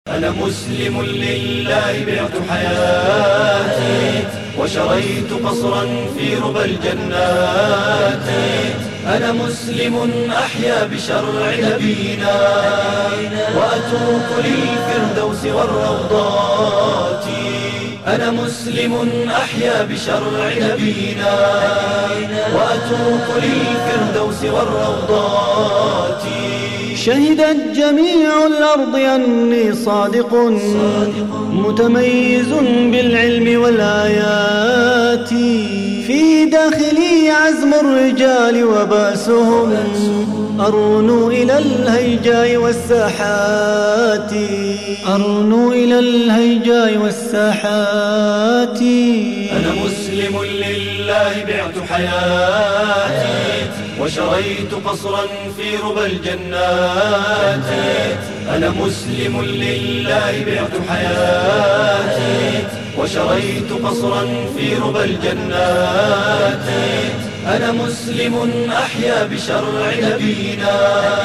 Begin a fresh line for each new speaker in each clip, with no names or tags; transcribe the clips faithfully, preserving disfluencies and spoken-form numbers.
أنا مسلم لله بعت حياتي وشريت قصرا في ربى الجنات. أنا مسلم أحيا بشرع نبينا وأتوق للفردوس والروضات. أنا مسلم أحيا بشرع نبينا وأتوق للفردوس والروضات.
شهدت جميع الأرض أني صادق متميز بالعلم والآيات. في داخلي عزم الرجال وباسهم أرنو إلى الهيجاء والساحات. أرنو إلى الهيجاء والساحات.
أنا مسلم لله بعت حياتي وشريت قصرا في ربى الجنات. أنا مسلم لله بعت حياتي وشريت قصرا في ربى الجنات. أنا مسلم أحيا بشرع نبينا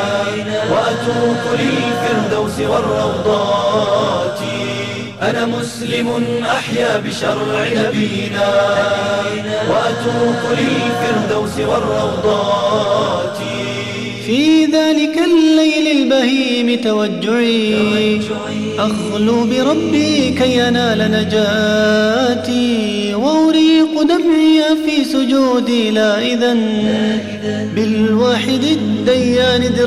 وأتوق للفردوس والروضات. أنا مسلم أحيا بشرع نبينا وأتوق للفردوس والروضات.
في ذلك الليل البهيم توجعي أخلو بربي كي ينال نجاتي. وأريق دمعي في سجودي لائذا بالواحد الديان ذي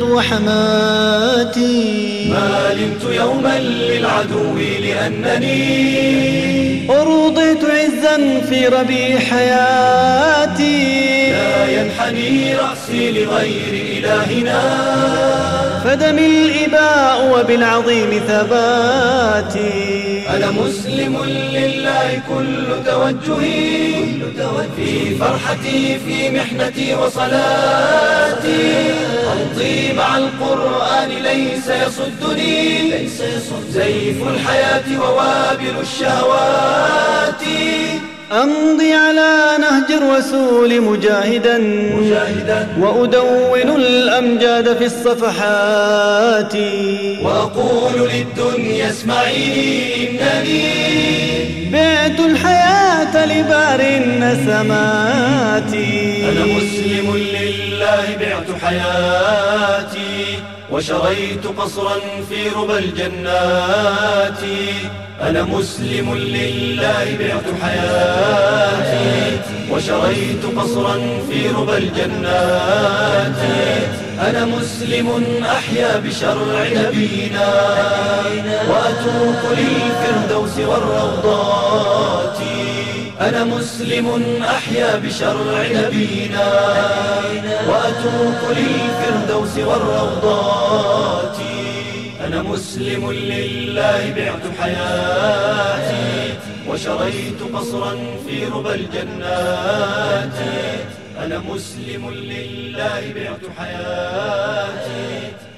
الرحمات.
ما علمت يوما للعدو لأنني
أرضيت عزا في ربيع حياتي.
لا ينحني رأسي لغير إلهنا
فدمي الإباء وبالعظيم ثباتي.
أنا مسلم لله كل توجهي في فرحتي في محنتي وصلاتي. أمضي مع القرآن ليس يصدني سيف الحياة ووابل الشهوات.
أمضي على نهج الرسول مجاهدا,
مجاهدا
وأدون الأمجاد في الصفحات.
وأقول للدنيا اسمعيني إنني
بعت الحياة لبار النسمات.
أنا مسلم لله بعت حياتي وشريت قصرا في ربى الجنات. أنا مسلم لله بعت حياتي وشريت قصرا في ربى الجنات. أنا مسلم أحيا بشرع نبينا وأتوق للفردوس والروضات. أنا مسلم أحيا بشرع نبينا وأتوق للفردوس والروضات. أنا مسلم لله بعت حياتي وشريت قصرا في ربى الجنات. أنا مسلم لله بعت حياتي